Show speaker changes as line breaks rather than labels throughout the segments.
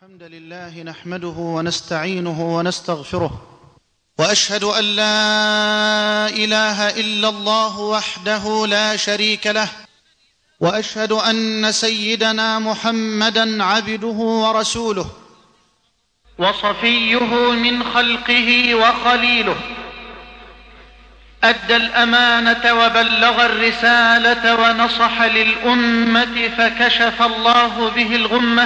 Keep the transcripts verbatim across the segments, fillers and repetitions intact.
الحمد لله نحمده ونستعينه ونستغفره، وأشهد أن لا إله إلا الله وحده لا شريك له، وأشهد أن سيدنا محمدًا عبده ورسوله وصفيه من خلقه وخليله، أدى الأمانة وبلغ الرسالة ونصح للأمة فكشف الله به الغمة،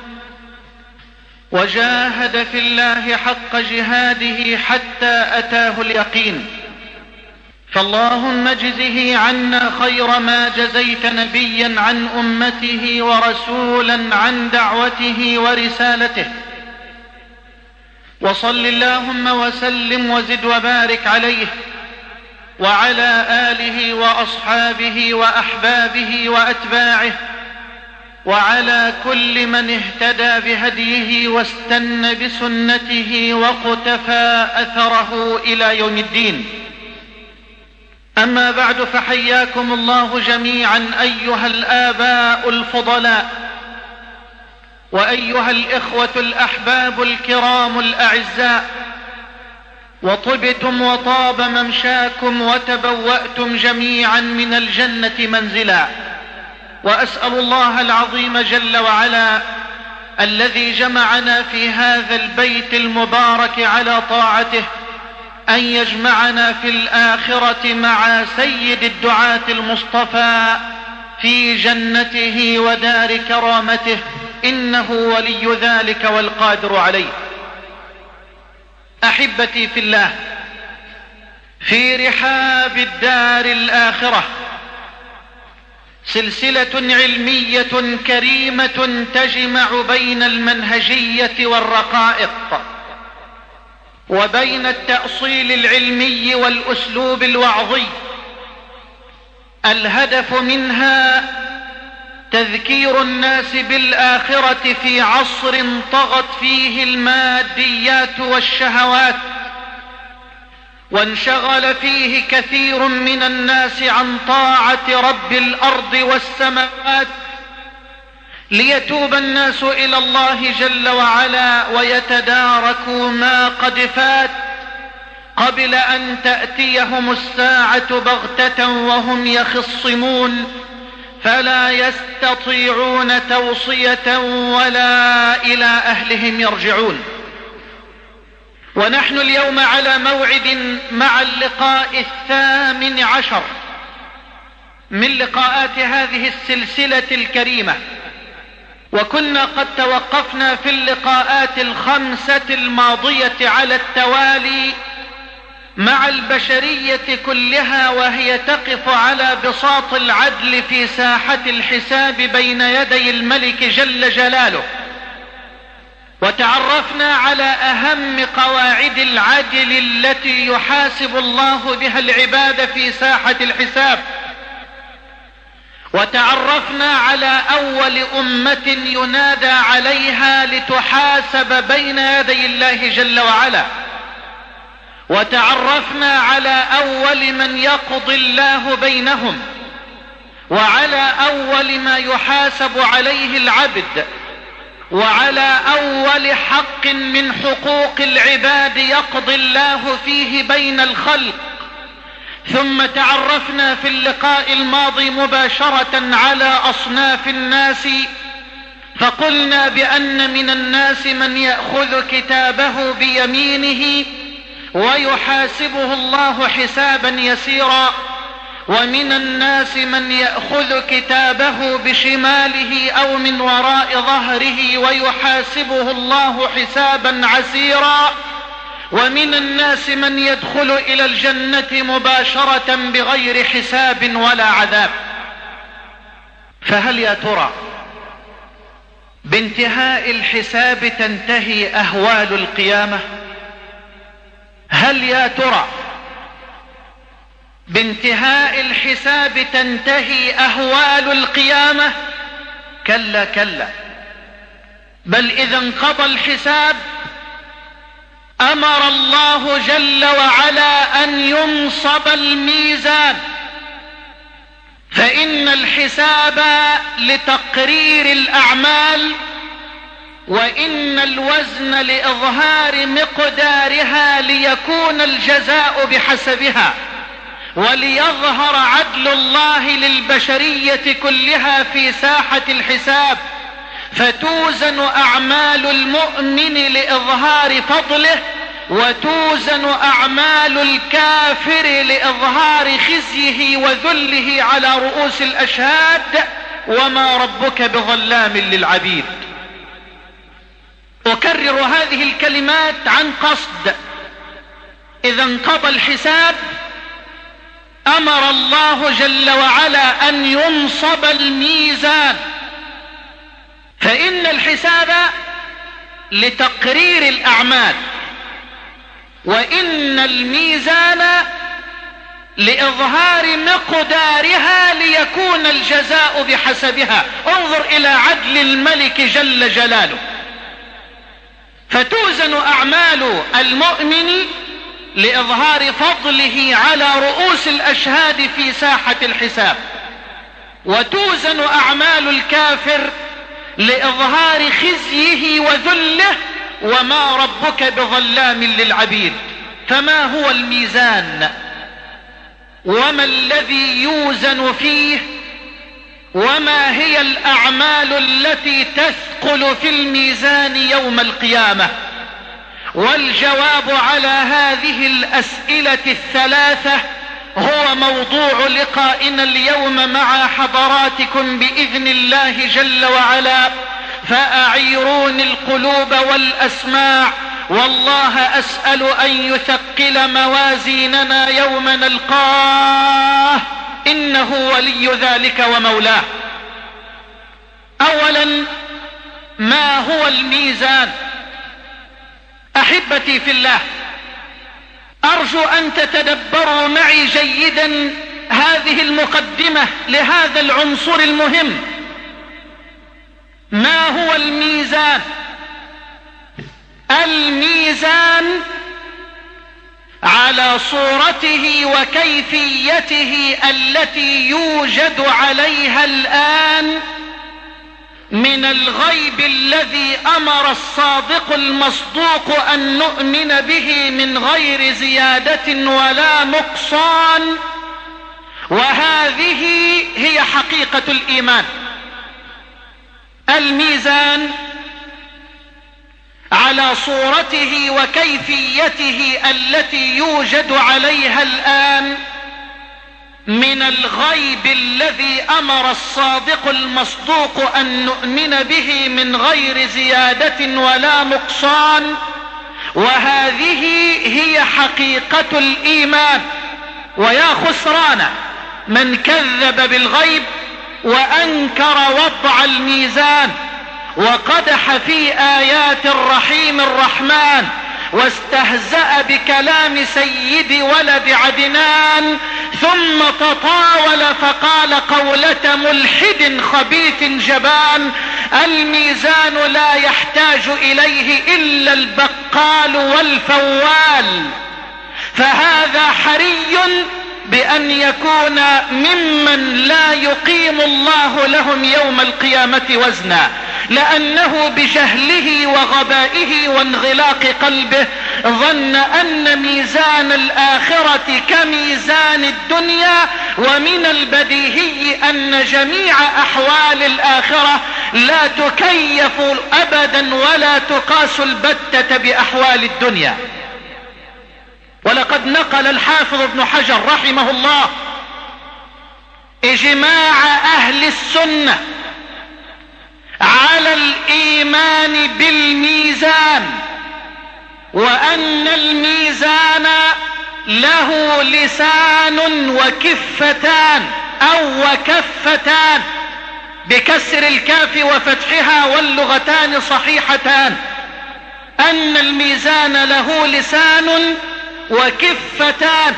وجاهد في الله حق جهاده حتى أتاه اليقين. فاللهم اجزه عنا خير ما جزيت نبيا عن أمته ورسولا عن دعوته ورسالته، وصل اللهم وسلم وزد وبارك عليه وعلى آله وأصحابه وأحبابه وأتباعه وعلى كل من اهتدى بهديه واستنى بسنته وقتفى أثره إلى يوم الدين. أما بعد، فحياكم الله جميعا أيها الآباء الفضلاء، وأيها الإخوة الأحباب الكرام الأعزاء، وطبتم وطاب ممشاكم وتبوأتم جميعا من الجنة منزلا. وأسأل الله العظيم جل وعلا الذي جمعنا في هذا البيت المبارك على طاعته أن يجمعنا في الآخرة مع سيد الدعاة المصطفى في جنته ودار كرامته، إنه ولي ذلك والقادر عليه. أحبتي في الله، في رحاب الدار الآخرة سلسلة علمية كريمة تجمع بين المنهجية والرقائق، وبين التأصيل العلمي والأسلوب الوعظي. الهدف منها تذكير الناس بالآخرة في عصر طغت فيه الماديات والشهوات، وانشغل فيه كثير من الناس عن طاعة رب الأرض والسماوات، ليتوب الناس إلى الله جل وعلا ويتداركوا ما قد فات قبل أن تأتيهم الساعة بغتة وهم يخصمون، فلا يستطيعون توصية ولا إلى أهلهم يرجعون. ونحن اليوم على موعد مع اللقاء الثامن عشر من لقاءات هذه السلسلة الكريمة، وكنا قد توقفنا في اللقاءات الخمسة الماضية على التوالي مع البشرية كلها وهي تقف على بساط العدل في ساحة الحساب بين يدي الملك جل جلاله، وتعرفنا على أهم قواعد العدل التي يحاسب الله بها العباد في ساحة الحساب، وتعرفنا على أول أمة ينادى عليها لتحاسب بين يدي الله جل وعلا، وتعرفنا على أول من يقضي الله بينهم، وعلى أول ما يحاسب عليه العبد، وعلى أول حق من حقوق العباد يقضي الله فيه بين الخلق. ثم تعرفنا في اللقاء الماضي مباشرة على أصناف الناس، فقلنا بأن من الناس من يأخذ كتابه بيمينه ويحاسبه الله حسابا يسيرا، ومن الناس من يأخذ كتابه بشماله أو من وراء ظهره ويحاسبه الله حسابا عسيرا، ومن الناس من يدخل إلى الجنة مباشرة بغير حساب ولا عذاب. فهل يا ترى بانتهاء الحساب تنتهي أهوال القيامة؟ هل يا ترى بانتهاء الحساب تنتهي أهوال القيامة؟ كلا كلا، بل إذا انقضى الحساب أمر الله جل وعلا أن ينصب الميزان، فإن الحساب لتقرير الأعمال وإن الوزن لإظهار مقدارها ليكون الجزاء بحسبها، وليظهر عدل الله للبشرية كلها في ساحة الحساب، فتوزن أعمال المؤمن لإظهار فضله، وتوزن أعمال الكافر لإظهار خزيه وذله على رؤوس الأشهاد، وما ربك بظلام للعبيد. أكرر هذه الكلمات عن قصد. إذا انقضى الحساب أمر الله جل وعلا أن ينصب الميزان، فإن الحساب لتقرير الأعمال، وإن الميزان لإظهار مقدارها ليكون الجزاء بحسبها. انظر إلى عدل الملك جل جلاله. فتوزن أعمال المؤمن لإظهار فضله على رؤوس الأشهاد في ساحة الحساب، وتوزن أعمال الكافر لإظهار خزيه وذله، وما ربك بظلام للعبيد. فما هو الميزان؟ وما الذي يوزن فيه؟ وما هي الأعمال التي تثقل في الميزان يوم القيامة؟ والجواب على هذه الأسئلة الثلاثة هو موضوع لقائنا اليوم مع حضراتكم بإذن الله جل وعلا. فأعيروني القلوب والأسماع، والله أسأل أن يثقل موازيننا يوم نلقاه، إنه ولي ذلك ومولاه. أولا، ما هو الميزان؟ أحبتي في الله، أرجو أن تتدبروا معي جيدا هذه المقدمة لهذا العنصر المهم. ما هو الميزان؟ الميزان على صورته وكيفيته التي يوجد عليها الآن من الغيب الذي أمر الصادق المصدوق أن نؤمن به من غير زيادة ولا نقصان، وهذه هي حقيقة الإيمان. الميزان على صورته وكيفيته التي يوجد عليها الآن من الغيب الذي أمر الصادق المصدوق أن نؤمن به من غير زيادة ولا نقصان، وهذه هي حقيقة الإيمان. ويا خسران من كذب بالغيب وأنكر وضع الميزان، وقدح في آيات الرحيم الرحمن، واستهزأ بكلام سيد ولد عدنان، ثم تطاول فقال قولة ملحد خبيث جبان: الميزان لا يحتاج إليه إلا البقال والفوال. فهذا حري بأن يكون ممن لا يقيم الله لهم يوم القيامة وزنا، لأنه بجهله وغبائه وانغلاق قلبه ظن أن ميزان الآخرة كميزان الدنيا، ومن البديهي أن جميع أحوال الآخرة لا تكيف أبدا ولا تقاس البتة بأحوال الدنيا. ولقد نقل الحافظ ابن حجر رحمه الله إجماع أهل السنة على الإيمان بالميزان، وأن الميزان له لسان وكفتان أو وكفتان بكسر الكاف وفتحها، واللغتان صحيحتان. أن الميزان له لسان وكفتان،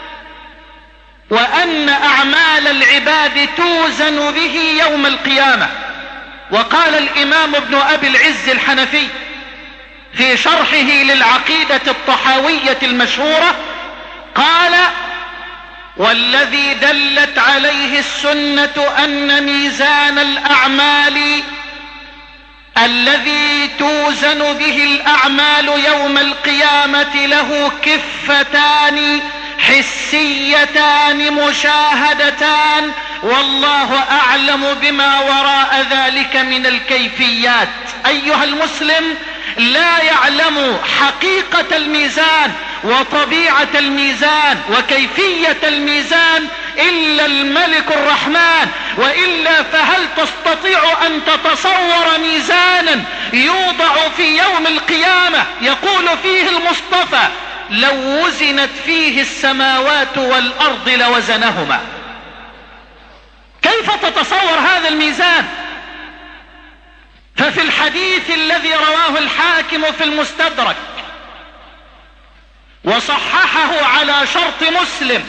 وأن أعمال العباد توزن به يوم القيامة. وقال الإمام ابن أبي العز الحنفي في شرحه للعقيدة الطحاوية المشهورة، قال: والذي دلت عليه السنة أن ميزان الأعمال الذي توزن به الأعمال يوم القيامة له كفتان حسيتان مشاهدتان، والله أعلم بما وراء ذلك من الكيفيات. أيها المسلم، لا يعلم حقيقة الميزان وطبيعة الميزان وكيفية الميزان إلا الملك الرحمن، وإلا فهل تستطيع أن تتصور ميزانا يوضع في يوم القيامة يقول فيه المصطفى لو وزنت فيه السماوات والأرض لوزنهما؟ كيف تتصور هذا الميزان؟ ففي الحديث الذي رواه الحاكم في المستدرك وصححه على شرط مسلم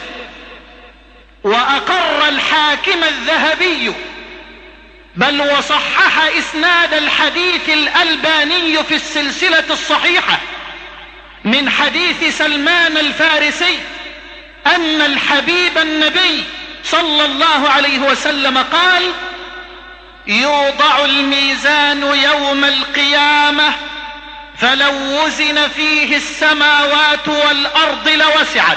وأقر الحاكم الذهبي، بل وصحح إسناد الحديث الألباني في السلسلة الصحيحة من حديث سلمان الفارسي أن الحبيب النبي صلى الله عليه وسلم قال: يوضع الميزان يوم القيامة فلو وزن فيه السماوات والأرض لوسعت.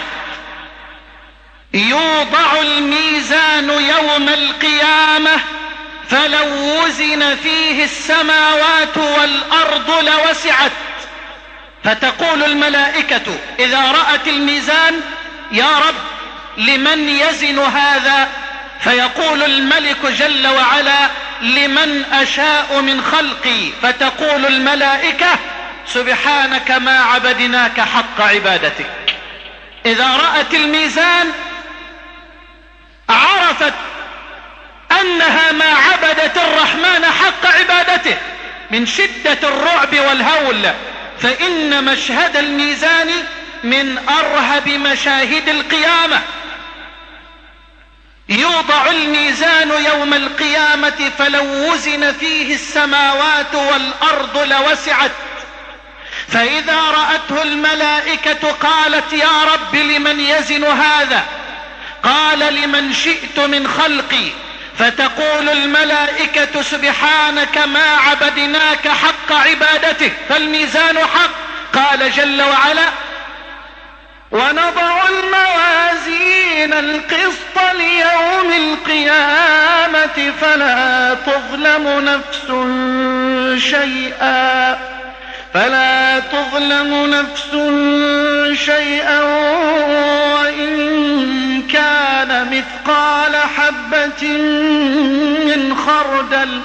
يوضع الميزان يوم القيامة فلو وزن فيه السماوات والأرض لوسعت. فتقول الملائكة إذا رأت الميزان: يا رب لمن يزن هذا؟ فيقول الملك جل وعلا: لمن أشاء من خلقي. فتقول الملائكة: سبحانك ما عبدناك حق عبادتك. إذا رأت الميزان عرفت أنها ما عبدت الرحمن حق عبادته من شدة الرعب والهول، فإن مشهد الميزان من أرهب مشاهد القيامة. يوضع الميزان يوم القيامة فلو وزن فيه السماوات والأرض لوسعت. فإذا رأته الملائكة قالت: يا رب لمن يزن هذا؟ قال: لمن شئت من خلقي. فتقول الملائكة: سبحانك ما عبدناك حق عبادته. فالميزان حق. قال جل وعلا: ونضع الموازين القسط ليوم القيامة فلا تظلم نفس شيئا فلا تظلم نفس شيئا وإن كان مثقال حبة من خردل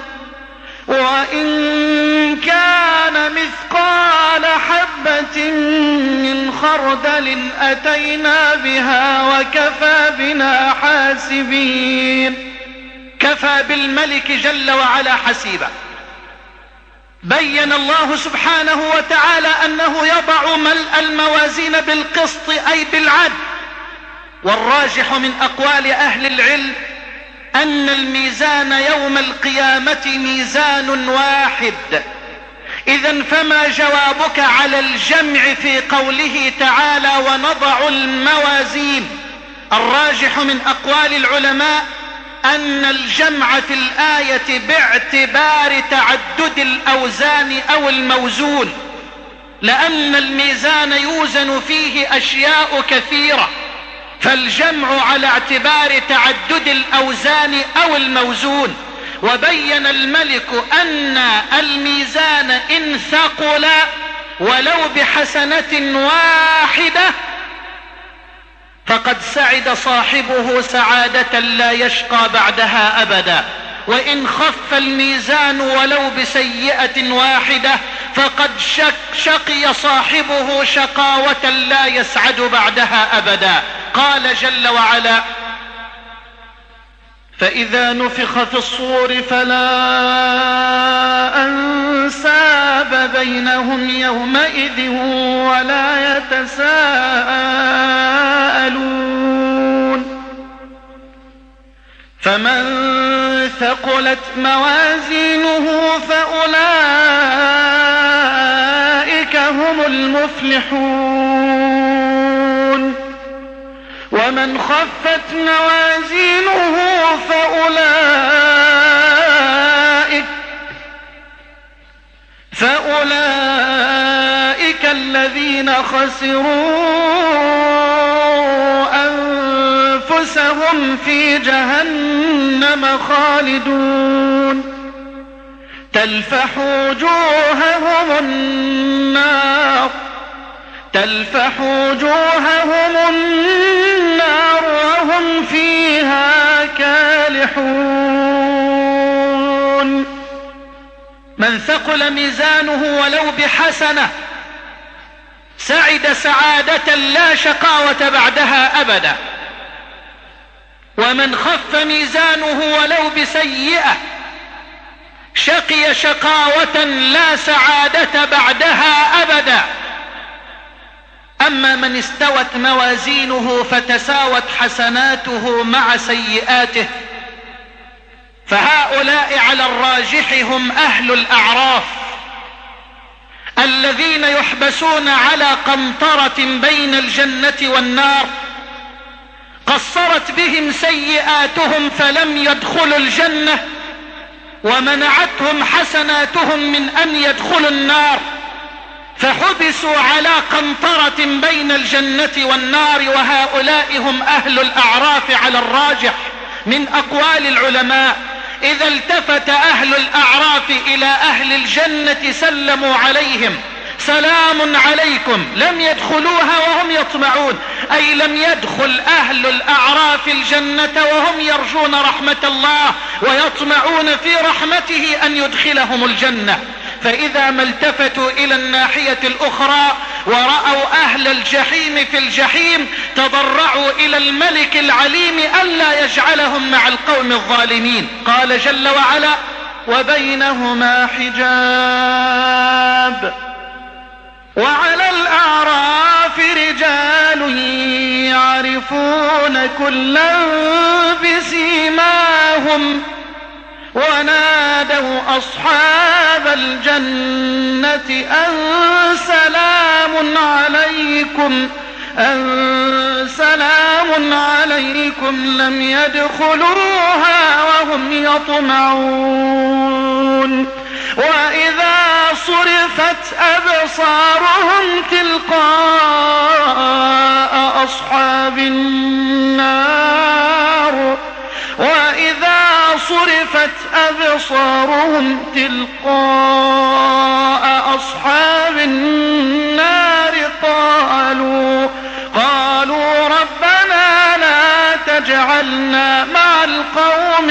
وإن كان مثقال حبة من خردل أتينا بها وكفى بنا حاسبين. كفى بالملك جل وعلا حسيبا. بين الله سبحانه وتعالى أنه يضع ملء الموازين بالقسط أي بالعدل. والراجح من أقوال أهل العلم أن الميزان يوم القيامة ميزان واحد. إذن فما جوابك على الجمع في قوله تعالى: ونضع الموازين؟ الراجح من أقوال العلماء أن الجمع في الآية باعتبار تعدد الأوزان أو الموزون، لأن الميزان يوزن فيه أشياء كثيرة، فالجمع على اعتبار تعدد الأوزان أو الموزون. وبين الملك أن الميزان إن ثقل ولو بحسنة واحدة فقد سعد صاحبه سعادة لا يشقى بعدها أبدا، وإن خف الميزان ولو بسيئة واحدة فقد شك شقي صاحبه شقاوة لا يسعد بعدها أبدا. قال جل وعلا: فإذا نفخ في الصور فلا أنساب بينهم يومئذ ولا يتساءلون. فمن ثقلت موازينه فأولئك هم المفلحون، ومن خفت موازينه فأولئك
أولئك الذين خسروا أنفسهم في جهنم خالدون تلفح وجوههم النار تلفح وجوههم النار وهم فيها كالحون. من ثقل ميزانه ولو بحسنة سعد سعادة لا شقاوة بعدها أبدا، ومن خف ميزانه ولو بسيئة شقي شقاوة لا سعادة بعدها أبدا. أما من استوت موازينه فتساوت حسناته مع سيئاته فهؤلاء على الراجح هم أهل الأعراف الذين يحبسون على قنطرة بين الجنة والنار، قصرت بهم سيئاتهم فلم يدخلوا الجنة، ومنعتهم حسناتهم من أن يدخلوا النار، فحبسوا على قنطرة بين الجنة والنار. وهؤلاء هم أهل الأعراف على الراجح من أقوال العلماء. إذا التفت أهل الأعراف إلى أهل الجنة سلموا عليهم سلام عليكم، لم يدخلوها وهم يطمعون، أي لم يدخل أهل الأعراف الجنة وهم يرجون رحمة الله ويطمعون في رحمته أن يدخلهم الجنة. فإذا ما التفتوا إلى الناحية الأخرى ورأوا أهل الجحيم في الجحيم تضرعوا إلى الملك العليم ألا يجعلهم مع القوم الظالمين. قال جل وعلا: وبينهما حجاب وعلى الأعراف رجال يعرفون كلا بسيماهم ونادوا أصحاب الجنة أن سلام عليكم أن سلام عليكم لم يدخلوها وهم يطمعون. وإذا صرفت أبصارهم تلقاء أصحاب النار وإذا صرفت أبصارهم تلقاء أصحاب النار قالوا قالوا ربنا لا تجعلنا مع القوم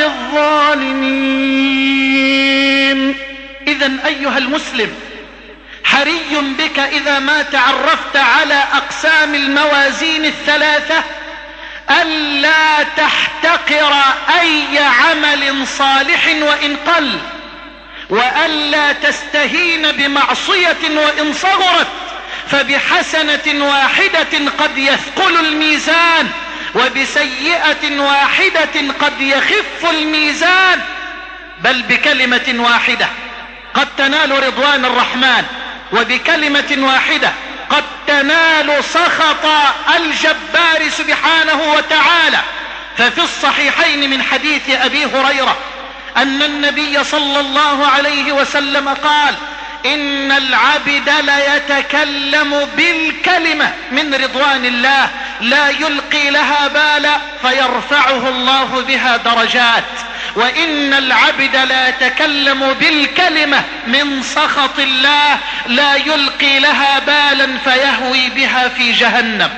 الظالمين. إذن أيها المسلم، حري بك إذا ما تعرفت على أقسام الموازين الثلاثة ألا تحتقر أي عمل صالح وإن قل، وألا تستهين بمعصية وإن صغرت، فبحسنة واحدة قد يثقل الميزان وبسيئة واحدة قد يخف الميزان، بل بكلمة واحدة قد تنال رضوان الرحمن، وبكلمة واحدة قد تنال سخط الجبار سبحانه وتعالى. ففي الصحيحين من حديث أبي هريرة أن النبي صلى الله عليه وسلم قال: إن العبد ليتكلم بالكلمة من رضوان الله لا يلقي لها بالا فيرفعه الله بها درجات، وإن العبد لا يتكلم بالكلمة من سخط الله لا يلقي لها بالا فيهوي بها في جهنم.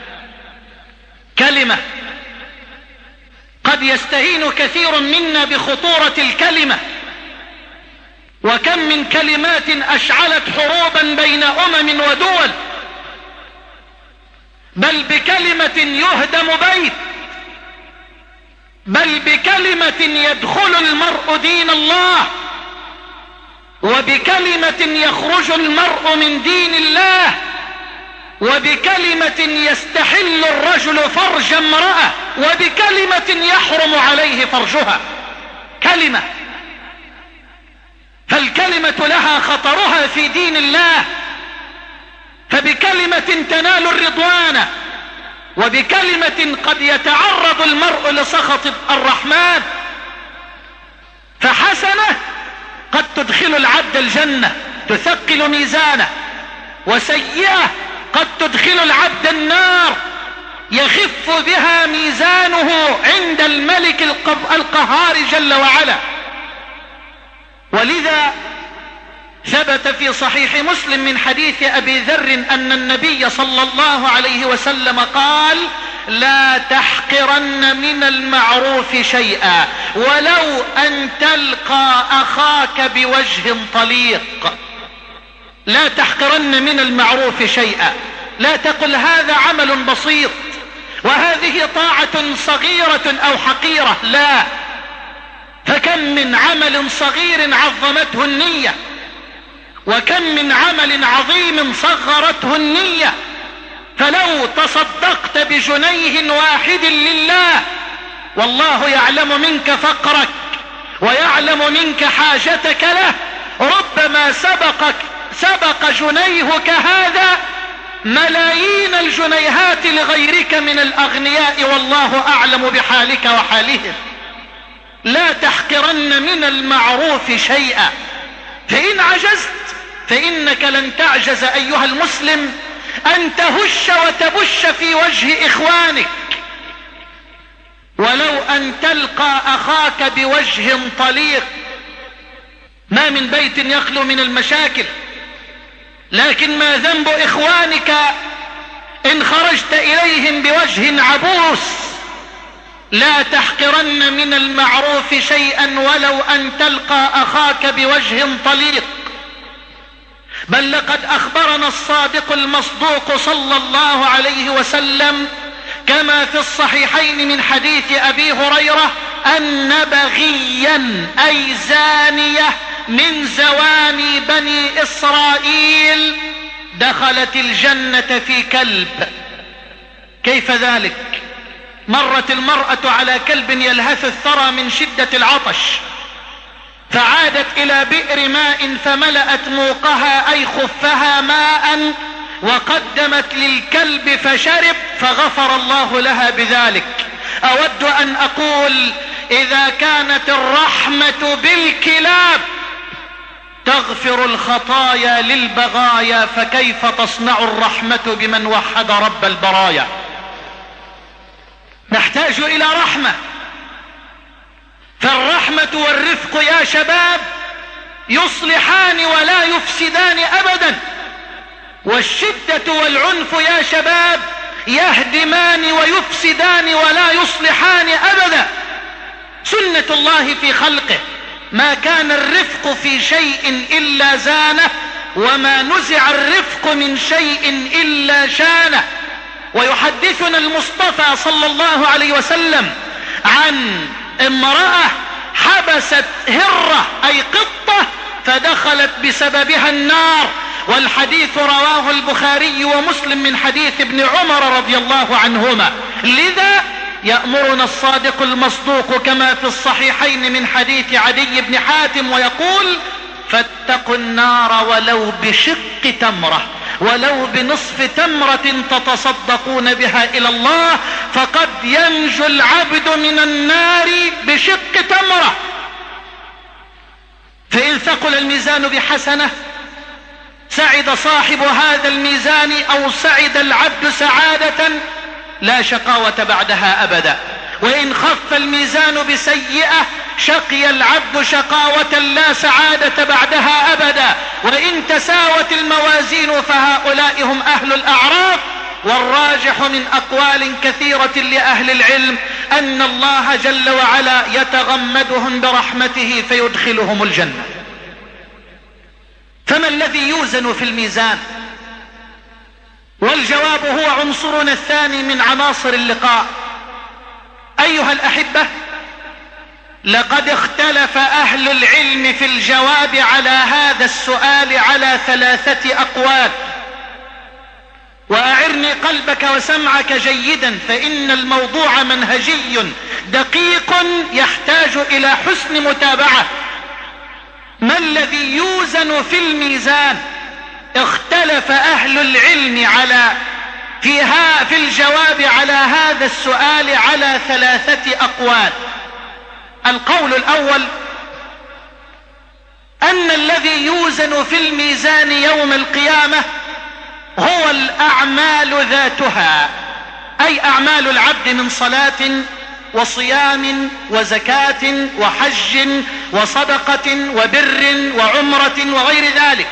كلمة قد يستهين كثير منا بخطورة الكلمة، وكم من كلمات أشعلت حروبا بين أمم ودول، بل بكلمة يهدم بيت، بل بكلمة يدخل المرء دين الله، وبكلمة يخرج المرء من دين الله، وبكلمة يستحل الرجل فرج امرأة، وبكلمة يحرم عليه فرجها. كلمة، فالكلمة لها خطرها في دين الله، فبكلمة تنال الرضوان، وبكلمة قد يتعرض المرء لسخط الرحمن. فحسنة قد تدخل العبد الجنة، تثقل ميزانه، وسيئة قد تدخل العبد النار يخف بها ميزانه عند الملك القهار جل وعلا. ولذا ثبت في صحيح مسلم من حديث أبي ذر أن النبي صلى الله عليه وسلم قال: لا تحقرن من المعروف شيئا ولو أن تلقى أخاك بوجه طليق. لا تحقرن من المعروف شيئا، لا تقل هذا عمل بسيط وهذه طاعة صغيرة أو حقيرة، لا. فكم من عمل صغير عظمته النية، وكم من عمل عظيم صغرته النية. فلو تصدقت بجنيه واحد لله والله يعلم منك فقرك ويعلم منك حاجتك له، ربما سبقك سبق جنيهك هذا ملايين الجنيهات لغيرك من الأغنياء، والله أعلم بحالك وحالهم. لا تحقرن من المعروف شيئا، فإن عجزت فإنك لن تعجز أيها المسلم أن تهش وتبش في وجه إخوانك، ولو أن تلقى أخاك بوجه طليق. ما من بيت يخلو من المشاكل، لكن ما ذنب إخوانك إن خرجت إليهم بوجه عبوس. لا تحقرن من المعروف شيئا ولو أن تلقى أخاك بوجه طليق. بل لقد أخبرنا الصادق المصدوق صلى الله عليه وسلم كما في الصحيحين من حديث أبي هريرة أن بغيا أي زانية من زواني بني إسرائيل دخلت الجنة في كلب. كيف ذلك؟ مرت المرأة على كلب يلهث الثرى من شدة العطش، فعادت إلى بئر ماء فملأت موقها أي خفها ماء وقدمت للكلب فشرب، فغفر الله لها بذلك. أود أن أقول إذا كانت الرحمة بالكلاب تغفر الخطايا للبغايا، فكيف تصنع الرحمة بمن وحد رب البرايا؟ نحتاج إلى رحمة، فالرحمة والرفق يا شباب يصلحان ولا يفسدان أبدا، والشدة والعنف يا شباب يهدمان ويفسدان ولا يصلحان أبدا. سنة الله في خلقه ما كان الرفق في شيء إلا زانه، وما نزع الرفق من شيء إلا شانه. ويحدثنا المصطفى صلى الله عليه وسلم عن امرأة حبست هرة أي قطة فدخلت بسببها النار، والحديث رواه البخاري ومسلم من حديث ابن عمر رضي الله عنهما. لذا يأمرنا الصادق المصدوق كما في الصحيحين من حديث عدي بن حاتم ويقول: فاتقوا النار ولو بشق تمرة، ولو بنصف تمرة تتصدقون بها إلى الله، فقد ينجو العبد من النار بشق تمرة. فإن ثقل الميزان بحسنة سعد صاحب هذا الميزان، أو سعد العبد سعادة لا شقاوة بعدها أبدا. وإن خف الميزان بسيئة شقي العبد شقاوة لا سعادة بعدها أبدا. وإن تساوت الموازين فهؤلاء هم أهل الأعراف. والراجح من أقوال كثيرة لأهل العلم أن الله جل وعلا يتغمدهم برحمته فيدخلهم الجنة. فما الذي يوزن في الميزان؟ والجواب هو عنصرنا الثاني من عناصر اللقاء. أيها الأحبة، لقد اختلف أهل العلم في الجواب على هذا السؤال على ثلاثة أقوال. وأعرني قلبك وسمعك جيدا، فإن الموضوع منهجي دقيق يحتاج إلى حسن متابعة. ما الذي يوزن في الميزان؟ اختلف أهل العلم على فيها في الجواب على هذا السؤال على ثلاثة أقوال. القول الأول أن الذي يوزن في الميزان يوم القيامة هو الأعمال ذاتها، أي أعمال العبد من صلاة وصيام وزكاة وحج وصدقة وبر وعمرة وغير ذلك.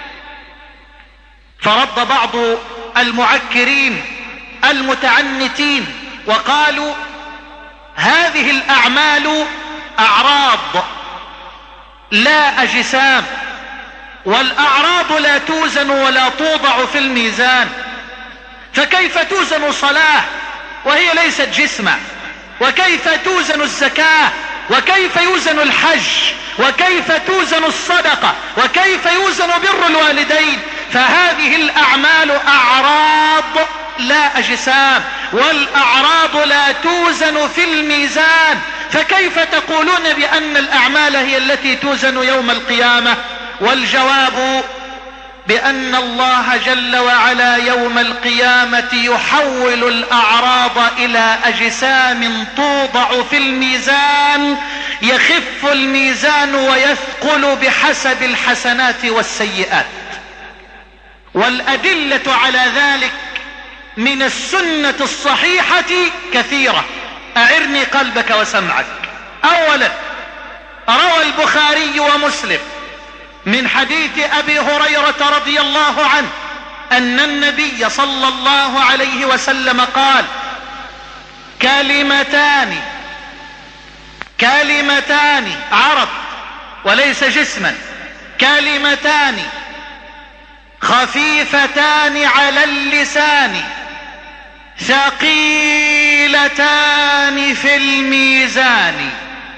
فرد بعض المعكرين المتعنتين وقالوا هذه الأعمال أعراض لا أجسام، والأعراض لا توزن ولا توضع في الميزان، فكيف توزن صلاة وهي ليست جسما؟ وكيف توزن الزكاة؟ وكيف يوزن الحج؟ وكيف توزن الصدقة؟ وكيف يوزن بر الوالدين؟ فهذه الأعمال أعراض لا أجسام، والأعراض لا توزن في الميزان، فكيف تقولون بأن الأعمال هي التي توزن يوم القيامة؟ والجواب بأن الله جل وعلا يوم القيامة يحول الأعراض إلى أجسام توضع في الميزان، يخف الميزان ويثقل بحسب الحسنات والسيئات. والأدلة على ذلك من السنة الصحيحة كثيرة، أعرني قلبك وسمعك. أولا، روى البخاري ومسلم من حديث أبي هريرة رضي الله عنه أن النبي صلى الله عليه وسلم قال: كلمتان كلمتان عرض وليس جسما، كلمتان خفيفتان على اللسان ثقيلتان في الميزان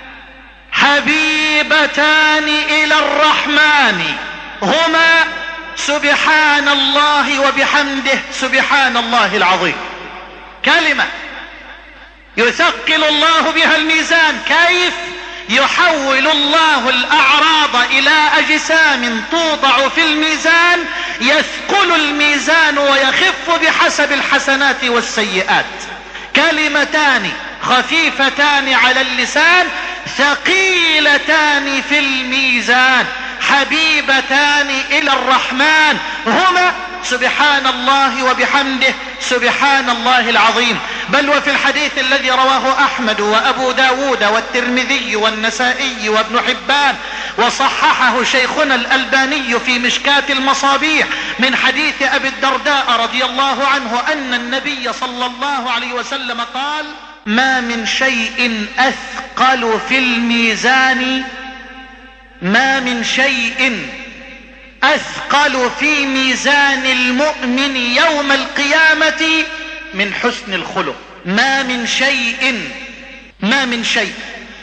حبيبتان إلى الرحمن هما سبحان الله وبحمده سبحان الله العظيم. كلمة يثقل الله بها الميزان. كيف؟ يحول الله الأعراض إلى أجسام توضع في الميزان، يثقل الميزان ويخف بحسب الحسنات والسيئات. كلمتان خفيفتان على اللسان ثقيلتان في الميزان حبيبتان إلى الرحمن هما سبحان الله وبحمده سبحان الله العظيم. بل وفي الحديث الذي رواه أحمد وأبو داود والترمذي والنسائي وابن حبان وصححه شيخنا الألباني في مشكاة المصابيح من حديث أبي الدرداء رضي الله عنه أن النبي صلى الله عليه وسلم قال: ما من شيء أثقل في الميزان ما من شيء أثقل في ميزان المؤمن يوم القيامة من حسن الخلق. ما من شيء ما من شيء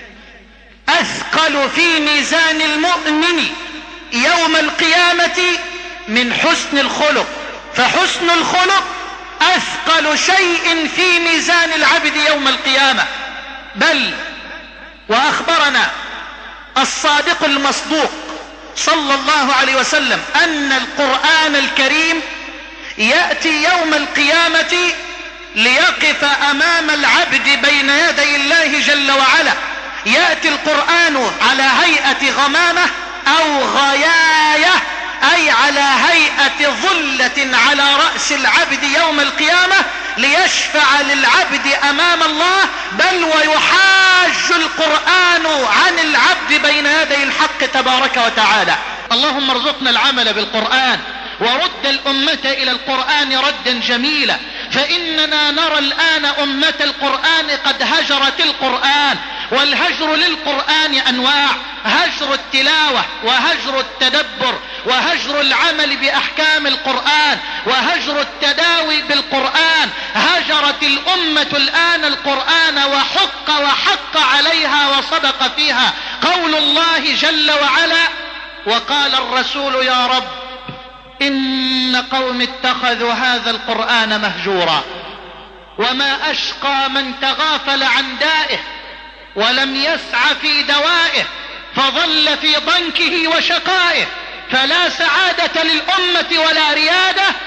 أثقل في ميزان المؤمن يوم القيامة من حسن الخلق، فحسن الخلق أثقل شيء في ميزان العبد يوم القيامة. بل وأخبرنا الصادق المصدوق صلى الله عليه وسلم أن القرآن الكريم يأتي يوم القيامة ليقف أمام العبد بين يدي الله جل وعلا. يأتي القرآن على هيئة غمامة أو غياية، أي على هيئة ظلة على رأس العبد يوم القيامة ليشفع للعبد أمام الله. بل ويحاج القرآن عن العبد بين يدي الحق تبارك وتعالى. اللهم ارزقنا العمل بالقرآن ورد الأمة إلى القرآن ردا جميلا، فإننا نرى الآن أمة القرآن قد هجرت القرآن. والهجر للقرآن أنواع: هجر التلاوة، وهجر التدبر، وهجر العمل بأحكام القرآن، وهجر التداوي بالقرآن. هجرت الأمة الآن القرآن وحق وحق عليها وصدق فيها قول الله جل وعلا: وقال الرسول يا رب إن قوم اتخذوا هذا القرآن مهجورا. وما أشقى من تغافل عن دائه ولم يسع في دوائه فظل في ضنكه وشقائه. فلا سعادة للأمة ولا ريادة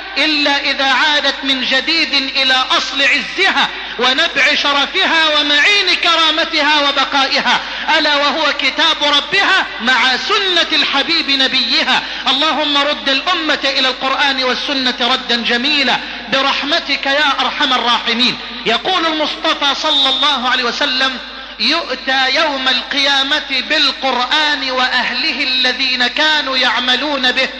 إلا إذا عادت من جديد إلى أصل عزها ونبع شرفها ومعين كرامتها وبقائها، ألا وهو كتاب ربها مع سنة الحبيب نبيها. اللهم رد الأمة إلى القرآن والسنة ردا جميلا برحمتك يا أرحم الراحمين. يقول المصطفى صلى الله عليه وسلم: يؤتى يوم القيامة بالقرآن وأهله الذين كانوا يعملون به،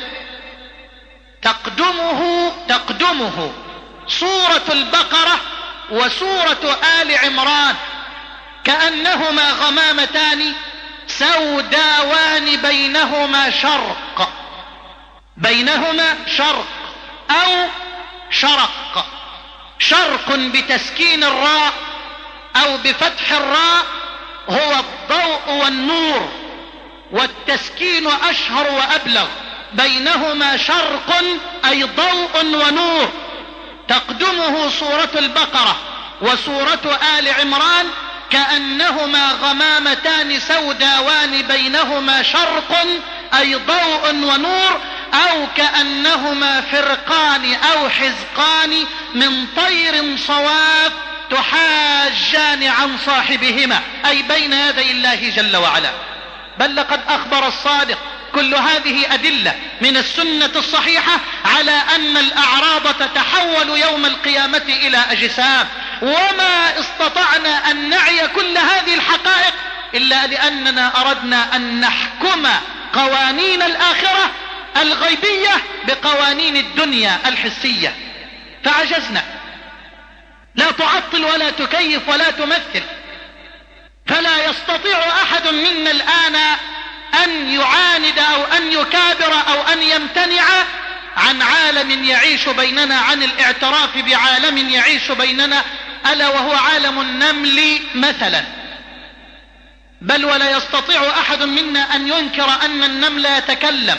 تقدمه تقدمه سورة البقرة وسورة آل عمران كأنهما غمامتان سوداوان بينهما شرق، بينهما شرق أو شرق، شرق بتسكين الراء أو بفتح الراء هو الضوء والنور، والتسكين أشهر وأبلغ. بينهما شرق أي ضوء ونور. تقدمه سورة البقرة وسورة آل عمران كأنهما غمامتان سوداوان بينهما شرق أي ضوء ونور، أو كأنهما فرقان أو حزقان من طير صواف تحاجان عن صاحبهما، أي بين يدي الله جل وعلا. بل لقد أخبر الصادق كل هذه أدلة من السنة الصحيحة على أن الأعراض تتحول يوم القيامة إلى أجسام، وما استطعنا أن نعي كل هذه الحقائق إلا لأننا أردنا أن نحكم قوانين الآخرة الغيبية بقوانين الدنيا الحسية، فعجزنا. لا تعطل ولا تكيف ولا تمثل. فلا يستطيع أحد منا الآن أن يعاند أو أن يكابر أو أن يمتنع عن عالم يعيش بيننا، عن الاعتراف بعالم يعيش بيننا، ألا وهو عالم النمل مثلا. بل ولا يستطيع أحد منا أن ينكر أن النمل يتكلم،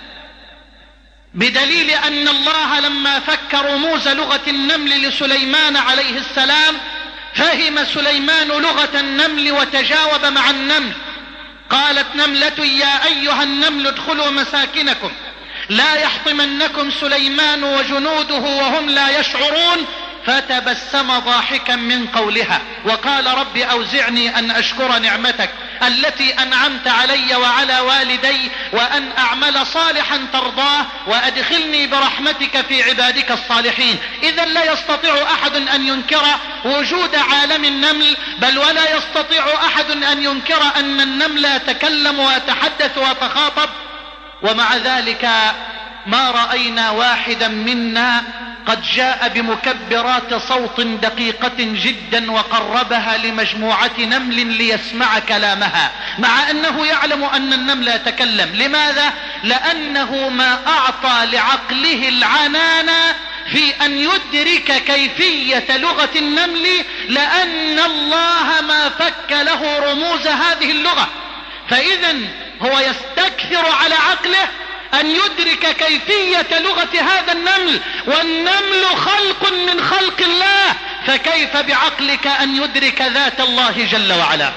بدليل أن الله لما فك رموز لغة النمل لسليمان عليه السلام فهم سليمان لغة النمل وتجاوب مع النمل. قالت نملة يا أيها النمل ادخلوا مساكنكم لا يحطمنكم سليمان وجنوده وهم لا يشعرون، فتبسم ضاحكا من قولها وقال رب أوزعني أن أشكر نعمتك التي أنعمت علي وعلى والدي وأن أعمل صالحا ترضاه وأدخلني برحمتك في عبادك الصالحين. إذا لا يستطيع أحد أن ينكر وجود عالم النمل، بل ولا يستطيع أحد أن ينكر أن النمل يتكلم ويتحدث ويتخاطب. ومع ذلك ما رأينا واحدا منا قد جاء بمكبرات صوت دقيقة جدا وقربها لمجموعة نمل ليسمع كلامها، مع أنه يعلم أن النمل يتكلم. لماذا؟ لأنه ما أعطى لعقله العنان في أن يدرك كيفية لغة النمل، لأن الله ما فك له رموز هذه اللغة. فإذا هو يستكثر على عقله أن يدرك كيفية لغة هذا النمل، والنمل خلق من خلق الله، فكيف بعقلك أن يدرك ذات الله جل وعلا؟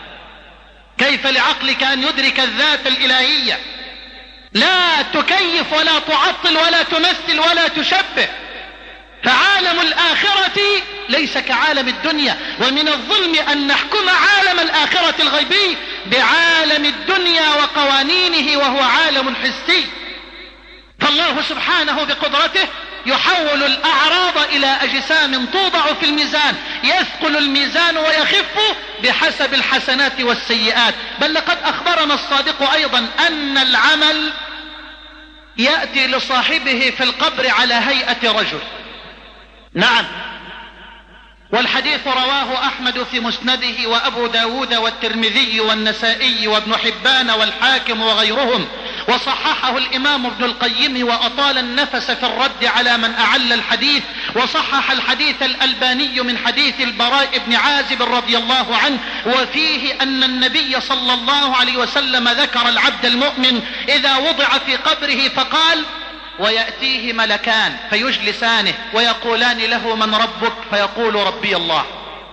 كيف لعقلك أن يدرك الذات الإلهية؟ لا تكيف ولا تعطل ولا تمثل ولا تشبه. فعالم الآخرة ليس كعالم الدنيا، ومن الظلم أن نحكم عالم الآخرة الغيبي بعالم الدنيا وقوانينه وهو عالم حسي. فالله سبحانه بقدرته يحول الأعراض إلى أجسام توضع في الميزان، يثقل الميزان ويخف بحسب الحسنات والسيئات. بل لقد أخبرنا الصادق أيضا أن العمل يأتي لصاحبه في القبر على هيئة رجل. نعم، والحديث رواه أحمد في مسنده وأبو داود والترمذي والنسائي وابن حبان والحاكم وغيرهم، وصححه الإمام ابن القيم وأطال النفس في الرد على من أعل الحديث، وصحح الحديث الألباني من حديث البراء بن عازب رضي الله عنه، وفيه أن النبي صلى الله عليه وسلم ذكر العبد المؤمن إذا وضع في قبره فقال: ويأتيه ملكان فيجلسانه ويقولان له: من ربك؟ فيقول: ربي الله.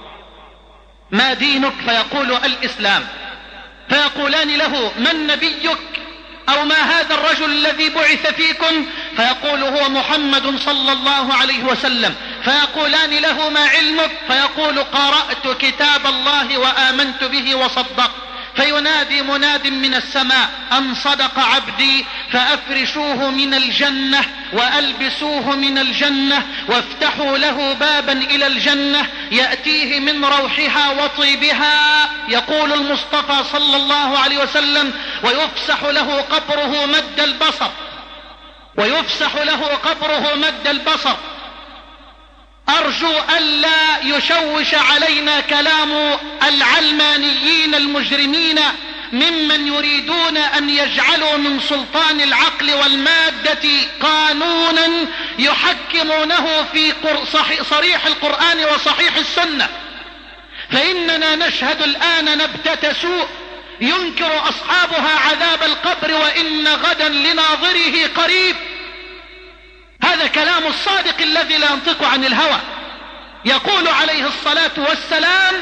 ما دينك؟ فيقول: الإسلام. فيقولان له: من نبيك؟ أو ما هذا الرجل الذي بعث فيكم؟ فيقول هو محمد صلى الله عليه وسلم، فيقولان له ما علمك؟ فيقول قرأت كتاب الله وآمنت به وصدقت. فينادي مناد من السماء أن صدق عبدي، فأفرشوه من الجنة وألبسوه من الجنة وافتحوا له بابا إلى الجنة يأتيه من روحها وطيبها. يقول المصطفى صلى الله عليه وسلم: ويفسح له قبره مد البصر، ويفسح له قبره مد البصر. أرجو ألا يشوش علينا كلام العلمانيين المجرمين ممن يريدون أن يجعلوا من سلطان العقل والمادة قانونا يحكمونه في صريح القرآن وصحيح السنة. فإننا نشهد الآن نبتة سوء ينكر أصحابها عذاب القبر، وإن غدا لناظره قريب. هذا كلام الصادق الذي لا ينطق عن الهوى. يقول عليه الصلاة والسلام: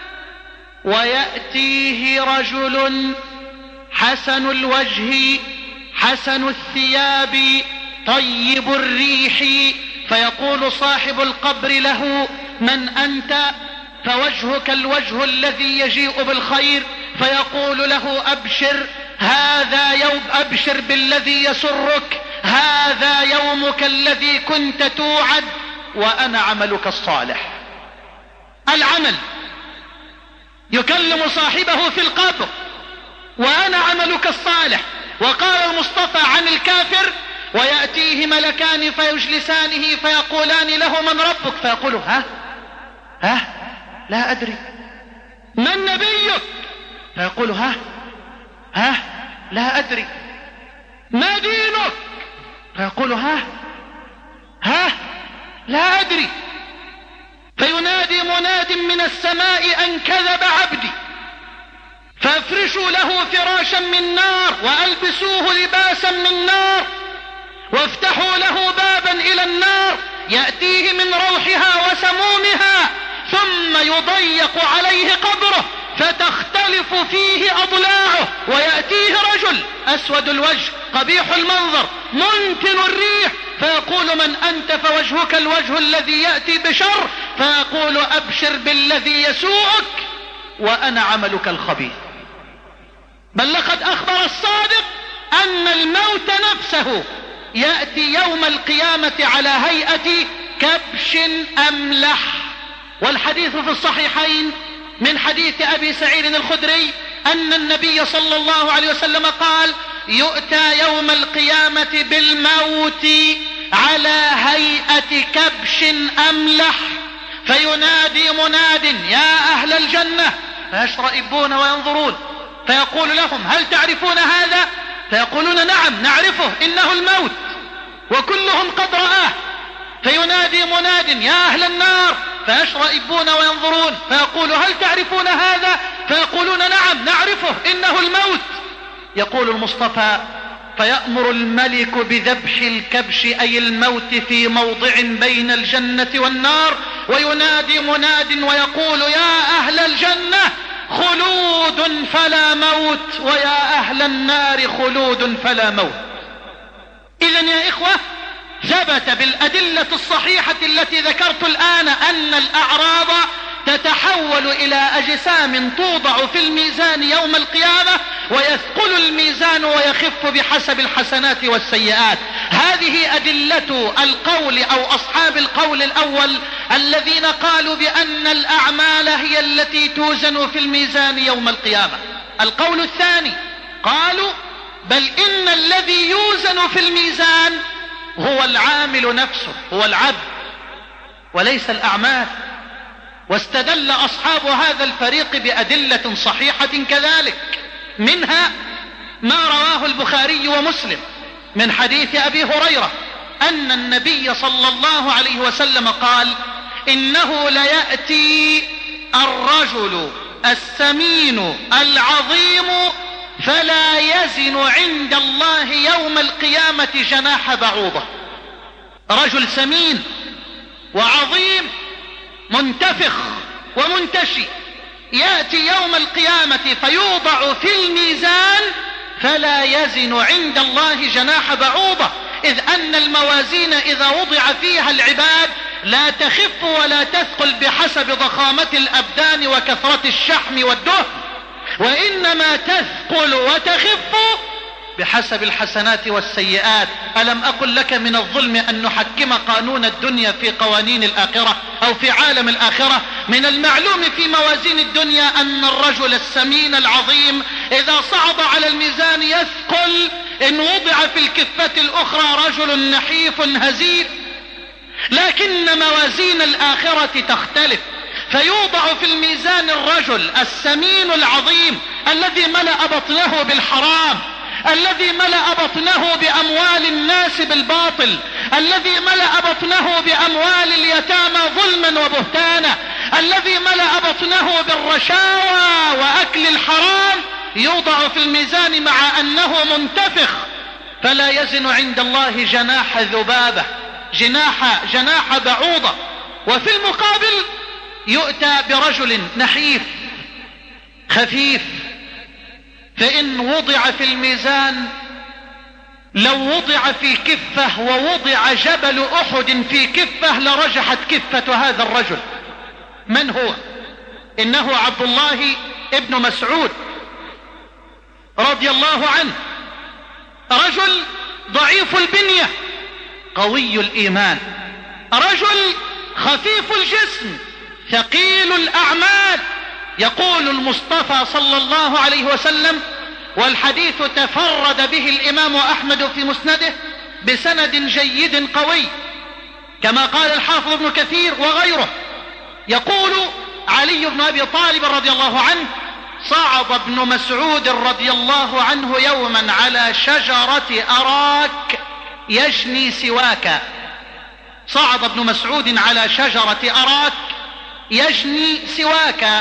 ويأتيه رجل حسن الوجه حسن الثياب طيب الريح، فيقول صاحب القبر له: من أنت؟ فوجهك الوجه الذي يجيء بالخير. فيقول له: أبشر هذا يوم، أبشر بالذي يسرك، هذا يومك الذي كنت توعد وأنا عملك الصالح. العمل يكلم صاحبه في القبر: وأنا عملك الصالح. وقال المصطفى عن الكافر: ويأتيه ملكان فيجلسانه فيقولان له: من ربك؟ فيقول: ها ها لا أدري. من نبيك؟ فيقول: ها ها لا أدري. ما دينك؟ فيقول: ها ها لا أدري. فينادي مناد من السماء أن كذب عبدي، فافرشوا له فراشا من نار وألبسوه لباسا من نار وافتحوا له بابا إلى النار يأتيه من روحها وسمومها، ثم يضيق عليه قبره فتختلف فيه أضلاعه، ويأتيه رجل أسود الوجه قبيح المنظر منتن الريح، فيقول: من أنت؟ فوجهك الوجه الذي يأتي بشر. فيقول: أبشر بالذي يسوءك وأنا عملك الخبيث. بل لقد أخبر الصادق أن الموت نفسه يأتي يوم القيامة على هيئة كبش أملح. والحديث في الصحيحين من حديث أبي سعيد الخدري أن النبي صلى الله عليه وسلم قال: يؤتى يوم القيامة بالموت على هيئة كبش أملح، فينادي مناد: يا أهل الجنة، فيشرئبون وينظرون، فيقول لهم: هل تعرفون هذا؟ فيقولون: نعم نعرفه، إنه الموت، وكلهم قد رآه. فينادي مناد: يا أهل النار، فيشرئبون وينظرون، فيقول: هل تعرفون هذا؟ فيقولون: نعم نعرفه، إنه الموت. يقول المصطفى: فيأمر الملك بذبح الكبش أي الموت في موضع بين الجنة والنار، وينادي مناد ويقول: يا أهل الجنة خلود فلا موت، ويا أهل النار خلود فلا موت. إذن يا إخوة، ثبت بالأدلة الصحيحة التي ذكرت الآن أن الأعراض تتحول إلى أجسام توضع في الميزان يوم القيامة، ويثقل الميزان ويخف بحسب الحسنات والسيئات. هذه أدلة القول أو أصحاب القول الأول الذين قالوا بأن الأعمال هي التي توزن في الميزان يوم القيامة. القول الثاني قالوا: بل إن الذي يوزن في الميزان هو العامل نفسه، هو العبد، وليس الأعمال. واستدل أصحاب هذا الفريق بأدلة صحيحة كذلك، منها ما رواه البخاري ومسلم من حديث أبي هريرة أن النبي صلى الله عليه وسلم قال: إنه ليأتي الرجل السمين العظيم فلا يزن عند الله يوم القيامة جناح بعوضة. رجل سمين وعظيم منتفخ ومنتشي يأتي يوم القيامة فيوضع في الميزان فلا يزن عند الله جناح بعوضة. إذ أن الموازين إذا وضع فيها العباد لا تخف ولا تثقل بحسب ضخامة الأبدان وكثرة الشحم والدهن، وإنما تثقل وتخف بحسب الحسنات والسيئات. ألم أقل لك من الظلم أن نحكم قانون الدنيا في قوانين الآخرة أو في عالم الآخرة؟ من المعلوم في موازين الدنيا أن الرجل السمين العظيم إذا صعد على الميزان يثقل، إن وضع في الكفة الأخرى رجل نحيف هزيل. لكن موازين الآخرة تختلف، فيوضع في الميزان الرجل السمين العظيم الذي ملأ بطنه بالحرام، الذي ملأ بطنه بأموال الناس بالباطل، الذي ملأ بطنه بأموال اليتامى ظلما وبهتانا، الذي ملأ بطنه بالرشاوى وأكل الحرام، يوضع في الميزان مع أنه منتفخ فلا يزن عند الله جناح ذبابة، جناح جناح بعوضة. وفي المقابل يؤتى برجل نحيف خفيف، فإن وضع في الميزان لو وضع في كفة ووضع جبل أحد في كفة لرجحت كفة هذا الرجل. من هو؟ إنه عبد الله ابن مسعود رضي الله عنه، رجل ضعيف البنية قوي الإيمان، رجل خفيف الجسم ثقيل الأعمال. يقول المصطفى صلى الله عليه وسلم، والحديث تفرد به الإمام أحمد في مسنده بسند جيد قوي كما قال الحافظ ابن كثير وغيره، يقول علي بن أبي طالب رضي الله عنه: صعد ابن مسعود رضي الله عنه يوما على شجرة أراك يجني سواكا. صعد ابن مسعود على شجرة أراك يجني سواكا،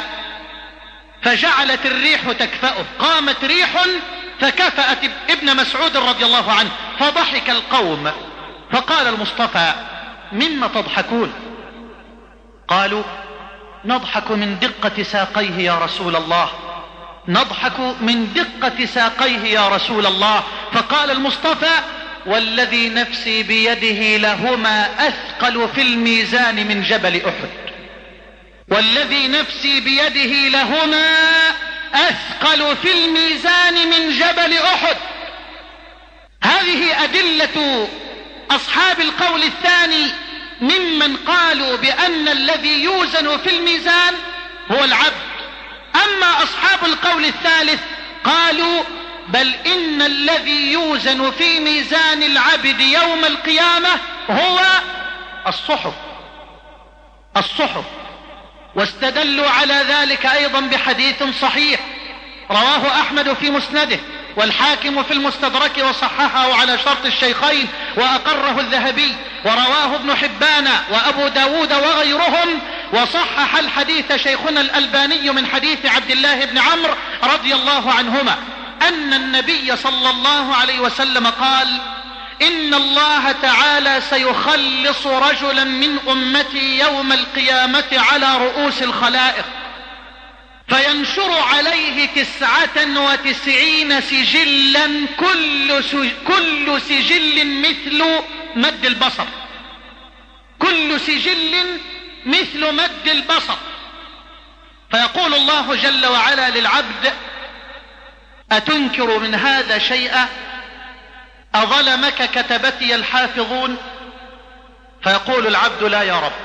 فجعلت الريح تكفأه، قامت ريح فكفأت ابن مسعود رضي الله عنه، فضحك القوم، فقال المصطفى: مما تضحكون؟ قالوا: نضحك من دقة ساقيه يا رسول الله، نضحك من دقة ساقيه يا رسول الله. فقال المصطفى: والذي نفسي بيده لهما أثقل في الميزان من جبل أحد، والذي نفسي بيده لهما أثقل في الميزان من جبل أحد. هذه أدلة أصحاب القول الثاني ممن قالوا بأن الذي يوزن في الميزان هو العبد. أما أصحاب القول الثالث قالوا: بل إن الذي يوزن في ميزان العبد يوم القيامة هو الصحف الصحف واستدلوا على ذلك أيضا بحديث صحيح رواه أحمد في مسنده والحاكم في المستدرك وصححه على شرط الشيخين وأقره الذهبي، ورواه ابن حبان وأبو داود وغيرهم، وصحح الحديث شيخنا الألباني من حديث عبد الله بن عمرو رضي الله عنهما أن النبي صلى الله عليه وسلم قال: إن الله تعالى سيخلص رجلا من أمتي يوم القيامة على رؤوس الخلائق، فينشر عليه تسعة وتسعين سجلا كل, كل سجل مثل مد البصر، كل سجل مثل مد البصر. فيقول الله جل وعلا للعبد: أتنكر من هذا شيئا؟ أظلمك كتبتي الحافظون؟ فيقول العبد: لا يا رب.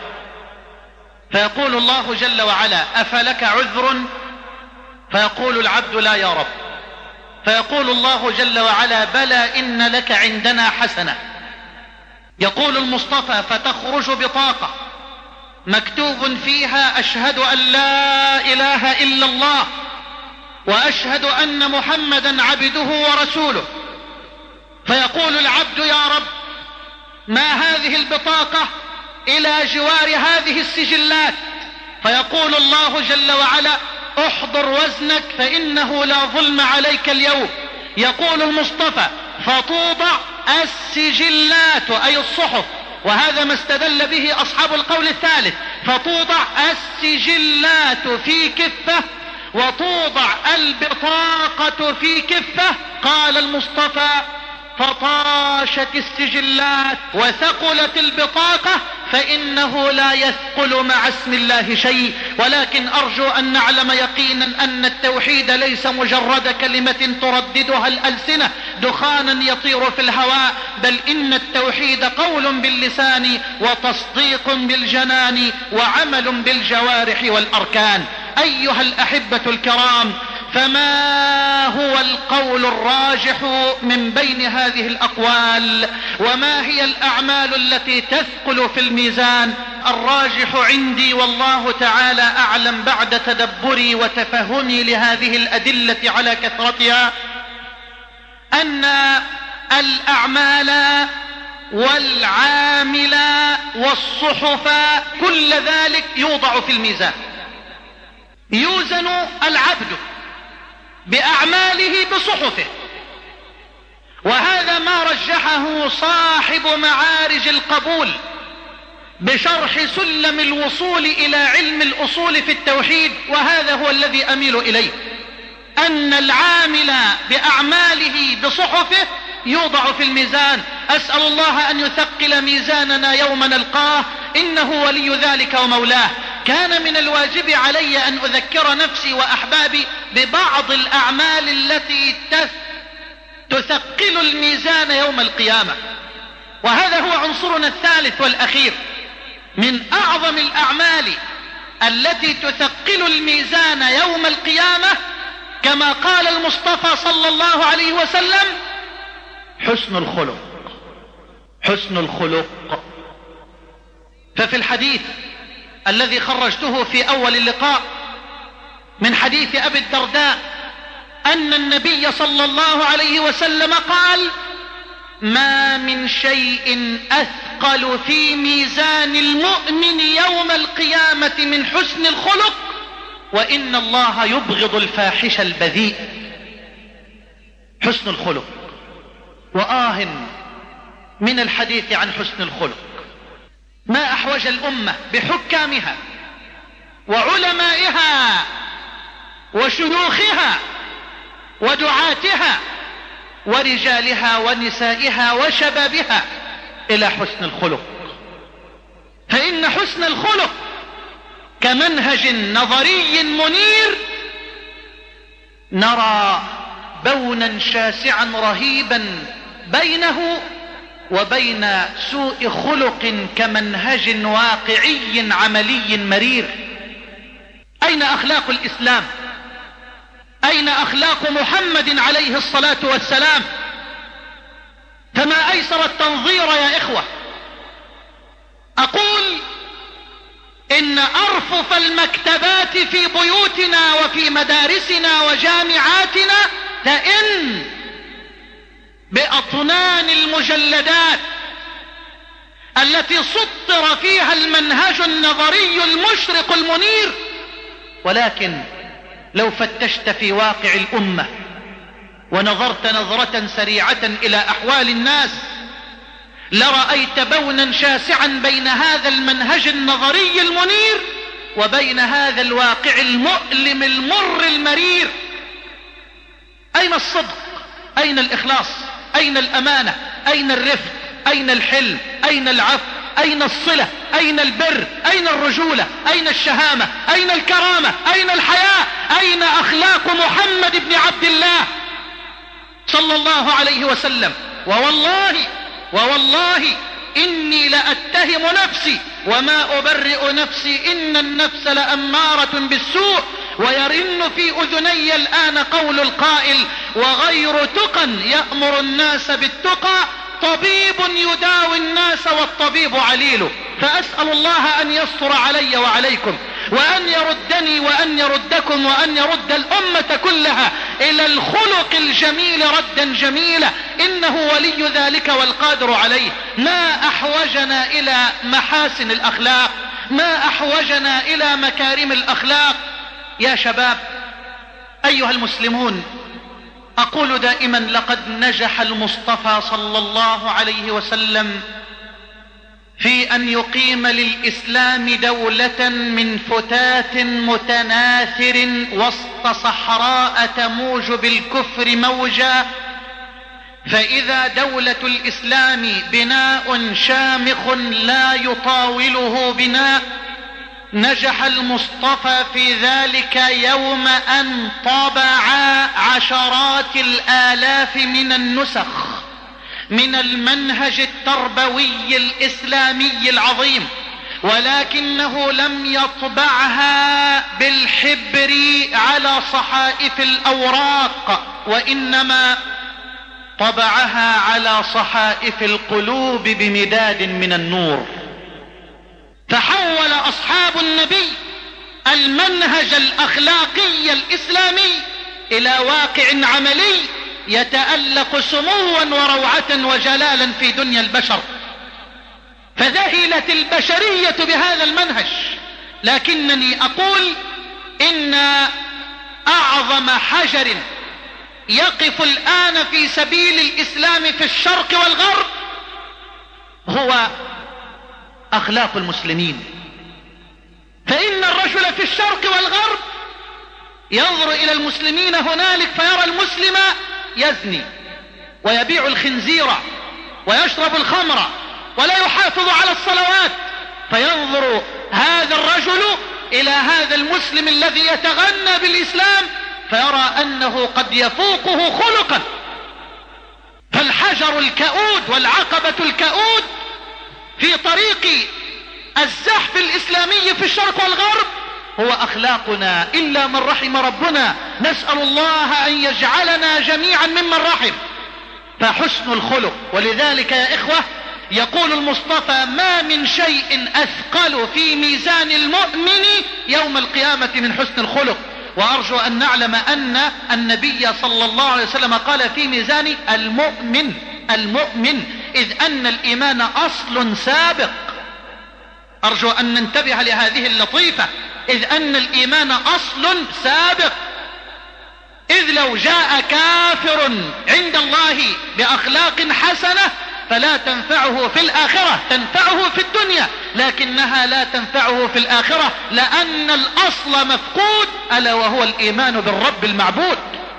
فيقول الله جل وعلا: أفلك عذر؟ فيقول العبد: لا يا رب. فيقول الله جل وعلا: بلى إن لك عندنا حسنة. يقول المصطفى: فتخرج بطاقة مكتوب فيها: أشهد أن لا إله إلا الله وأشهد أن محمدا عبده ورسوله. فيقول العبد: يا رب، ما هذه البطاقة إلى جوار هذه السجلات؟ فيقول الله جل وعلا: احضر وزنك فإنه لا ظلم عليك اليوم. يقول المصطفى: فتوضع السجلات أي الصحف، وهذا ما استدل به أصحاب القول الثالث، فتوضع السجلات في كفة وتوضع البطاقة في كفة. قال المصطفى: فطاشت السجلات وثقلت البطاقة فإنه لا يثقل مع اسم الله شيء. ولكن أرجو أن نعلم يقينا أن التوحيد ليس مجرد كلمة ترددها الألسنة دخانا يطير في الهواء، بل إن التوحيد قول باللسان وتصديق بالجنان وعمل بالجوارح والأركان. أيها الأحبة الكرام، فما هو القول الراجح من بين هذه الأقوال؟ وما هي الأعمال التي تثقل في الميزان؟ الراجح عندي والله تعالى أعلم بعد تدبري وتفهمي لهذه الأدلة على كثرتها أن الأعمال والعامل والصحف كل ذلك يوضع في الميزان. يوزن العبد بأعماله بصحفه، وهذا ما رجحه صاحب معارج القبول بشرح سلم الوصول إلى علم الأصول في التوحيد، وهذا هو الذي أميل إليه، أن العامل بأعماله بصحفه يوضع في الميزان. أسأل الله أن يثقل ميزاننا يوم نلقاه، إنه ولي ذلك ومولاه. كان من الواجب علي أن أذكر نفسي وأحبابي ببعض الأعمال التي تثقل الميزان يوم القيامة، وهذا هو عنصرنا الثالث والأخير. من أعظم الأعمال التي تثقل الميزان يوم القيامة كما قال المصطفى صلى الله عليه وسلم حسن الخلق. حسن الخلق. ففي الحديث الذي خرجته في أول اللقاء من حديث أبي الدرداء أن النبي صلى الله عليه وسلم قال: ما من شيء أثقل في ميزان المؤمن يوم القيامة من حسن الخلق، وإن الله يبغض الفاحش البذيء. حسن الخلق. وآه من الحديث عن حسن الخلق. ما أحوج الأمة بحكامها وعلمائها وشيوخها ودعاتها ورجالها ونسائها وشبابها إلى حسن الخلق. فإن حسن الخلق كمنهج نظري منير نرى بونا شاسعا رهيبا بينه وبين سوء خلق كمنهج واقعي عملي مرير. أين أخلاق الإسلام؟ أين أخلاق محمد عليه الصلاة والسلام؟ فما أيسر التنظير يا إخوة. أقول إن أرفف المكتبات في بيوتنا وفي مدارسنا وجامعاتنا تئن بأطنان المجلدات التي سطر فيها المنهج النظري المشرق المنير. ولكن لو فتشت في واقع الأمة ونظرت نظرة سريعة إلى أحوال الناس لرأيت بونا شاسعا بين هذا المنهج النظري المنير وبين هذا الواقع المؤلم المر المرير. أين الصدق؟ أين الإخلاص؟ أين الأمانة؟ أين الرفق؟ أين الحلم؟ أين العفو؟ أين الصلة؟ أين البر؟ أين الرجولة؟ أين الشهامة؟ أين الكرامة؟ أين الحياء؟ أين أخلاق محمد بن عبد الله صلى الله عليه وسلم؟ ووالله ووالله إني لأتهم نفسي وما أبرئ نفسي، إن النفس لأمارة بالسوء. ويرن في أذني الآن قول القائل: وغير تقى يأمر الناس بالتقى، طبيب يداوي الناس والطبيب عليل. فأسأل الله أن يستر علي وعليكم، وأن يردني وأن يردكم، وأن يرد الأمة كلها إلى الخلق الجميل ردا جميلا، إنه ولي ذلك والقادر عليه. ما أحوجنا إلى محاسن الأخلاق، ما أحوجنا إلى مكارم الأخلاق. يا شباب أيها المسلمون، أقول دائما: لقد نجح المصطفى صلى الله عليه وسلم في أن يقيم للإسلام دولة من فتات متناثر وسط صحراء تموج بالكفر موجا، فإذا دولة الإسلام بناء شامخ لا يطاوله بناء، نجح المصطفى في ذلك يوم أن طبع عشرات الآلاف من النسخ من المنهج التربوي الإسلامي العظيم، ولكنه لم يطبعها بالحبر على صحائف الأوراق، وإنما طبعها على صحائف القلوب بمداد من النور. فحول أصحاب النبي المنهج الأخلاقي الإسلامي إلى واقع عملي يتألق سموا وروعة وجلالا في دنيا البشر. فذهلت البشرية بهذا المنهج. لكنني أقول إن أعظم حجر يقف الآن في سبيل الإسلام في الشرق والغرب هو أخلاق المسلمين. فإن الرجل في الشرق والغرب ينظر إلى المسلمين هنالك فيرى المسلم يزني ويبيع الخنزير ويشرب الخمر ولا يحافظ على الصلوات، فينظر هذا الرجل إلى هذا المسلم الذي يتغنى بالإسلام فيرى أنه قد يفوقه خلقا. فالحجر الكؤود والعقبة الكؤود في طريق الزحف الإسلامي في الشرق والغرب هو أخلاقنا، إلا من رحم ربنا. نسأل الله أن يجعلنا جميعا ممن رحم. فحسن الخلق، ولذلك يا إخوة يقول المصطفى: ما من شيء أثقل في ميزان المؤمن يوم القيامة من حسن الخلق. وأرجو أن نعلم أن النبي صلى الله عليه وسلم قال في ميزان المؤمن المؤمن إذ أن الإيمان أصل سابق. أرجو أن ننتبه لهذه اللطيفة، إذ أن الإيمان أصل سابق. إذ لو جاء كافر عند الله بأخلاق حسنة فلا تنفعه في الآخرة، تنفعه في الدنيا لكنها لا تنفعه في الآخرة، لأن الأصل مفقود ألا وهو الإيمان بالرب المعبود.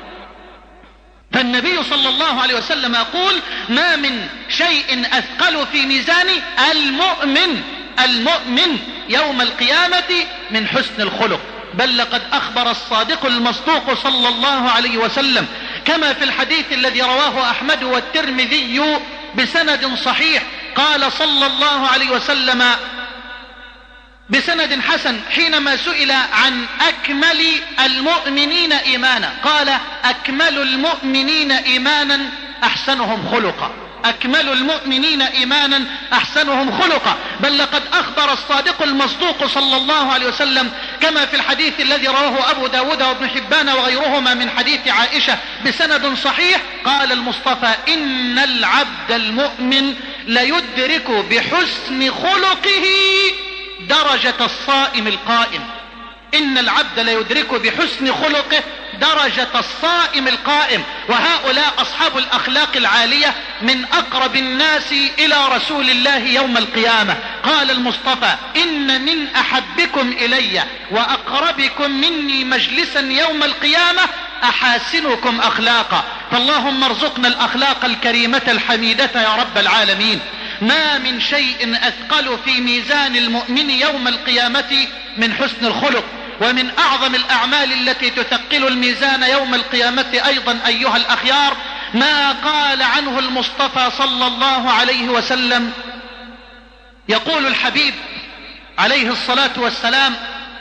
فالنبي صلى الله عليه وسلم يقول: ما من شيء أثقل في ميزان المؤمن المؤمن يوم القيامة من حسن الخلق. بل لقد أخبر الصادق المصدوق صلى الله عليه وسلم كما في الحديث الذي رواه أحمد والترمذي بسند صحيح، قال صلى الله عليه وسلم بسند حسن حينما سئل عن أكمل المؤمنين إيمانا قال: أكمل المؤمنين إيمانا أحسنهم خلقا، أكمل المؤمنين إيمانا أحسنهم خلقا. بل لقد أخبر الصادق المصدوق صلى الله عليه وسلم كما في الحديث الذي رواه أبو داود وابن حبان وغيرهما من حديث عائشة بسند صحيح، قال المصطفى: إن العبد المؤمن ليدرك بحسن خلقه درجة الصائم القائم. إن العبد ليدرك بحسن خلقه درجة الصائم القائم. وهؤلاء أصحاب الأخلاق العالية من أقرب الناس إلى رسول الله يوم القيامة. قال المصطفى: إن من أحبكم إلي وأقربكم مني مجلسا يوم القيامة أحاسنكم أخلاقا. فاللهم ارزقنا الأخلاق الكريمة الحميدة يا رب العالمين. ما من شيء أثقل في ميزان المؤمن يوم القيامة من حسن الخلق. ومن أعظم الأعمال التي تثقل الميزان يوم القيامة أيضا أيها الأخيار ما قال عنه المصطفى صلى الله عليه وسلم. يقول الحبيب عليه الصلاة والسلام: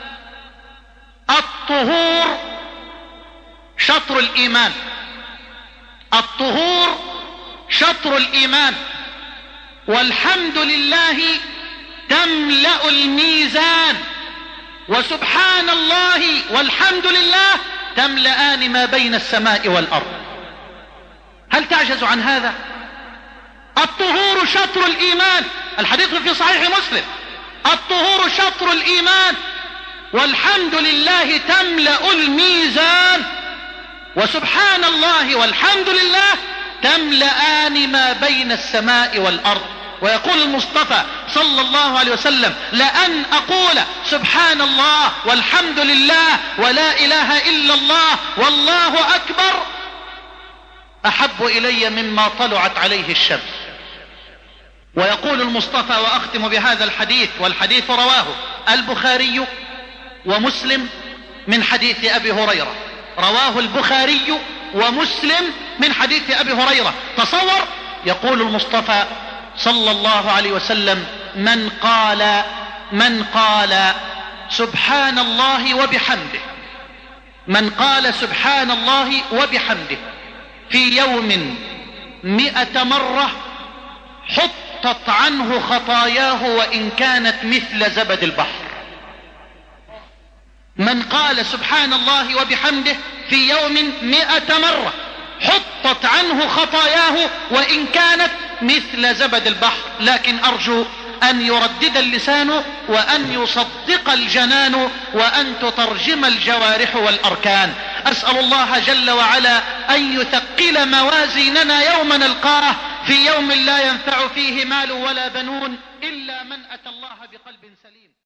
الطهور شطر الإيمان، الطهور شطر الإيمان، والحمد لله تملأ الميزان، وسبحان الله والحمد لله تملأان ما بين السماء والأرض. هل تعجز عن هذا؟ الطهور شطر الإيمان، الحديث في صحيح مسلم: الطهور شطر الإيمان والحمد لله تملأ الميزان، وسبحان الله والحمد لله تملأان ما بين السماء والأرض. ويقول المصطفى صلى الله عليه وسلم: لأن أقول سبحان الله والحمد لله ولا إله إلا الله والله أكبر أحب إلي مما طلعت عليه الشمس. ويقول المصطفى، وأختم بهذا الحديث، والحديث رواه البخاري ومسلم من حديث أبي هريرة، رواه البخاري ومسلم من حديث أبي هريرة. تصور، يقول المصطفى صلى الله عليه وسلم: من قال من قال سبحان الله وبحمده من قال سبحان الله وبحمده في يوم مئة مرة حطت عنه خطاياه وإن كانت مثل زبد البحر. من قال سبحان الله وبحمده في يوم مئة مرة حطت عنه خطاياه وإن كانت مثل زبد البحر. لكن أرجو أن يردد اللسان وأن يصدق الجنان وأن تترجم الجوارح والأركان. أسأل الله جل وعلا أن يثقل موازيننا يوم نلقاه، في يوم لا ينفع فيه مال ولا بنون إلا من أتى الله بقلب سليم.